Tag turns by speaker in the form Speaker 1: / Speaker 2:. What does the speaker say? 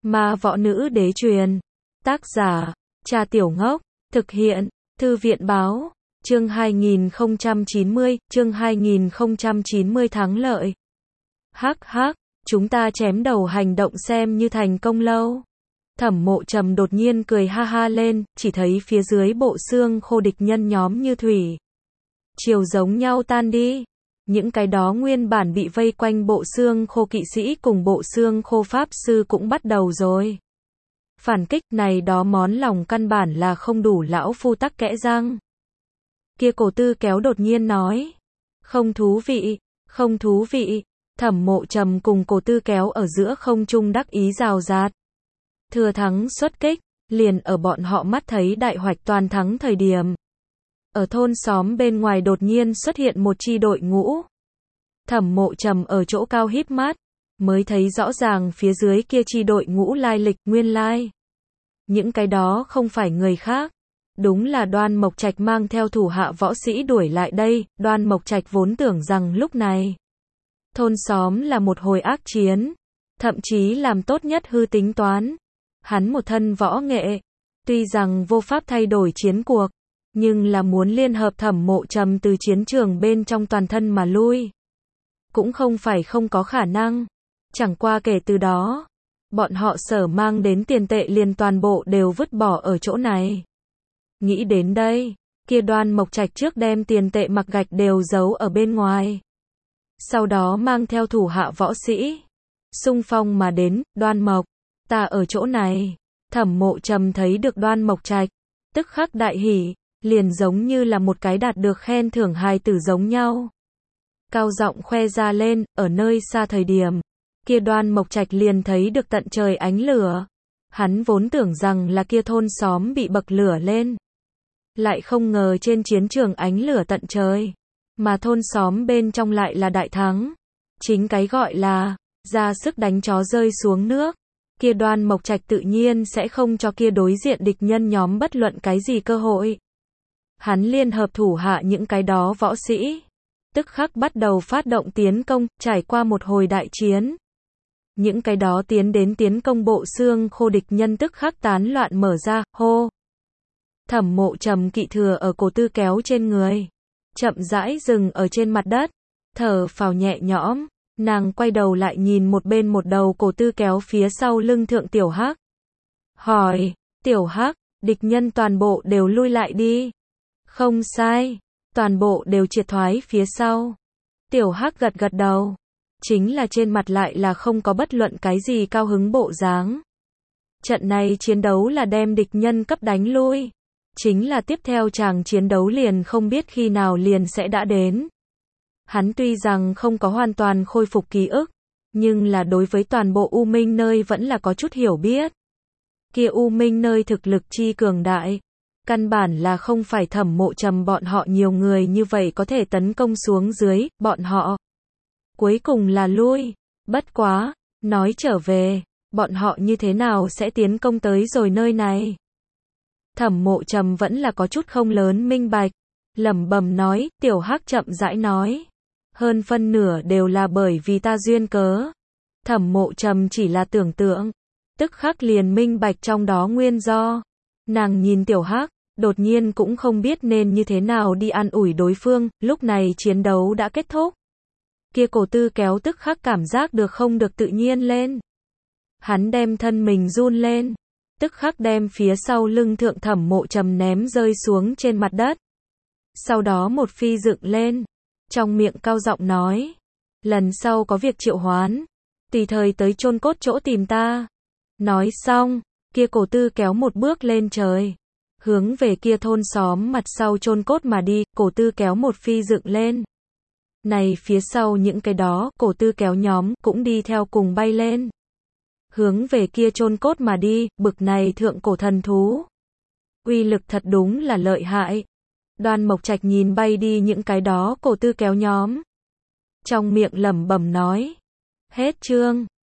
Speaker 1: Ma võ nữ đế truyền. Tác giả, Cha Tiểu Ngốc. Thực hiện, Thư viện báo. Chương 2090, chương 2090 thắng lợi. Hắc hắc, chúng ta chém đầu hành động xem như thành công lâu. Thẩm Mộ Trầm đột nhiên cười ha ha lên, chỉ thấy phía dưới bộ xương khô địch nhân nhóm như thủy triều giống nhau tan đi. Những cái đó nguyên bản bị vây quanh bộ xương khô kỵ sĩ cùng bộ xương khô pháp sư cũng bắt đầu rồi phản kích, này đó món lòng căn bản là không đủ lão phu tắc kẽ răng. Kia Cổ Tư Kéo đột nhiên nói, không thú vị, không thú vị. Thẩm Mộ Trầm cùng Cổ Tư Kéo ở giữa không trung đắc ý rào rạt. Thừa thắng xuất kích, liền ở bọn họ mắt thấy đại hoạch toàn thắng thời điểm. Ở thôn xóm bên ngoài đột nhiên xuất hiện một chi đội ngũ. Thẩm Mộ Trầm ở chỗ cao híp mắt, mới thấy rõ ràng phía dưới kia chi đội ngũ lai lịch, nguyên lai. Những cái đó không phải người khác. Đúng là Đoan Mộc Trạch mang theo thủ hạ võ sĩ đuổi lại đây. Đoan Mộc Trạch vốn tưởng rằng lúc này thôn xóm là một hồi ác chiến, thậm chí làm tốt nhất hư tính toán. Hắn một thân võ nghệ, tuy rằng vô pháp thay đổi chiến cuộc, nhưng là muốn liên hợp Thẩm Mộ Trầm từ chiến trường bên trong toàn thân mà lui, cũng không phải không có khả năng. Chẳng qua kể từ đó, bọn họ sở mang đến tiền tệ liền toàn bộ đều vứt bỏ ở chỗ này. Nghĩ đến đây, kia Đoan Mộc Trạch trước đem tiền tệ mặc gạch đều giấu ở bên ngoài. Sau đó mang theo thủ hạ võ sĩ, xung phong mà đến. Đoan Mộc, ta ở chỗ này. Thẩm Mộ Trầm thấy được Đoan Mộc Trạch, tức khắc đại hỉ, liền giống như là một cái đạt được khen thưởng hài tử giống nhau. Cao giọng khoe ra lên, ở nơi xa thời điểm, kia Đoan Mộc Trạch liền thấy được tận trời ánh lửa. Hắn vốn tưởng rằng là kia thôn xóm bị bậc lửa lên, lại không ngờ trên chiến trường ánh lửa tận trời, mà thôn xóm bên trong lại là đại thắng. Chính cái gọi là ra sức đánh chó rơi xuống nước. Kia Đoan Mộc Trạch tự nhiên sẽ không cho kia đối diện địch nhân nhóm bất luận cái gì cơ hội. Hắn liên hợp thủ hạ những cái đó võ sĩ, tức khắc bắt đầu phát động tiến công. Trải qua một hồi đại chiến, những cái đó tiến công bộ xương khô địch nhân tức khắc tán loạn mở ra. Hô! Thẩm Mộ Trầm kỵ thừa ở Cổ Tư Kéo trên người, chậm rãi dừng ở trên mặt đất, thở phào nhẹ nhõm. Nàng quay đầu lại nhìn một bên một đầu Cổ Tư Kéo phía sau lưng thượng Tiểu Hắc, hỏi, Tiểu Hắc, địch nhân toàn bộ đều lui lại đi. Không sai, toàn bộ đều triệt thoái phía sau. Tiểu Hắc gật gật đầu, chính là trên mặt lại là không có bất luận cái gì cao hứng bộ dáng. Trận này chiến đấu là đem địch nhân cấp đánh lui, chính là tiếp theo chàng chiến đấu liền không biết khi nào liền sẽ đã đến. Hắn tuy rằng không có hoàn toàn khôi phục ký ức, nhưng là đối với toàn bộ U Minh nơi vẫn là có chút hiểu biết. Kia U Minh nơi thực lực chi cường đại, căn bản là không phải Thẩm Mộ Trầm bọn họ nhiều người như vậy có thể tấn công xuống dưới. Bọn họ cuối cùng là lui. Bất quá, nói trở về, bọn họ như thế nào sẽ tiến công tới rồi nơi này? Thẩm Mộ Trầm vẫn là có chút không lớn minh bạch, lẩm bẩm nói. Tiểu Hắc chậm rãi nói, hơn phân nửa đều là bởi vì ta duyên cớ. Thẩm Mộ Trầm chỉ là tưởng tượng, tức khắc liền minh bạch trong đó nguyên do. Nàng nhìn Tiểu Hắc, đột nhiên cũng không biết nên như thế nào đi an ủi đối phương. Lúc này chiến đấu đã kết thúc, kia Cổ Tư Kéo tức khắc cảm giác được không được tự nhiên lên. Hắn đem thân mình run lên, tức khắc đem phía sau lưng thượng Thẩm Mộ Trầm ném rơi xuống trên mặt đất. Sau đó một phi dựng lên, trong miệng cao giọng nói, lần sau có việc triệu hoán, tùy thời tới chôn cốt chỗ tìm ta. Nói xong, kia Cổ Tư Kéo một bước lên trời, hướng về kia thôn xóm mặt sau chôn cốt mà đi. Cổ Tư Kéo một phi dựng lên, này phía sau những cái đó Cổ Tư Kéo nhóm cũng đi theo cùng bay lên, hướng về kia chôn cốt mà đi. Bực này thượng cổ thần thú, uy lực thật đúng là lợi hại. Đoan Mộc Trạch nhìn bay đi những cái đó Cổ Tư Kéo nhóm, trong miệng lẩm bẩm nói, hết chương.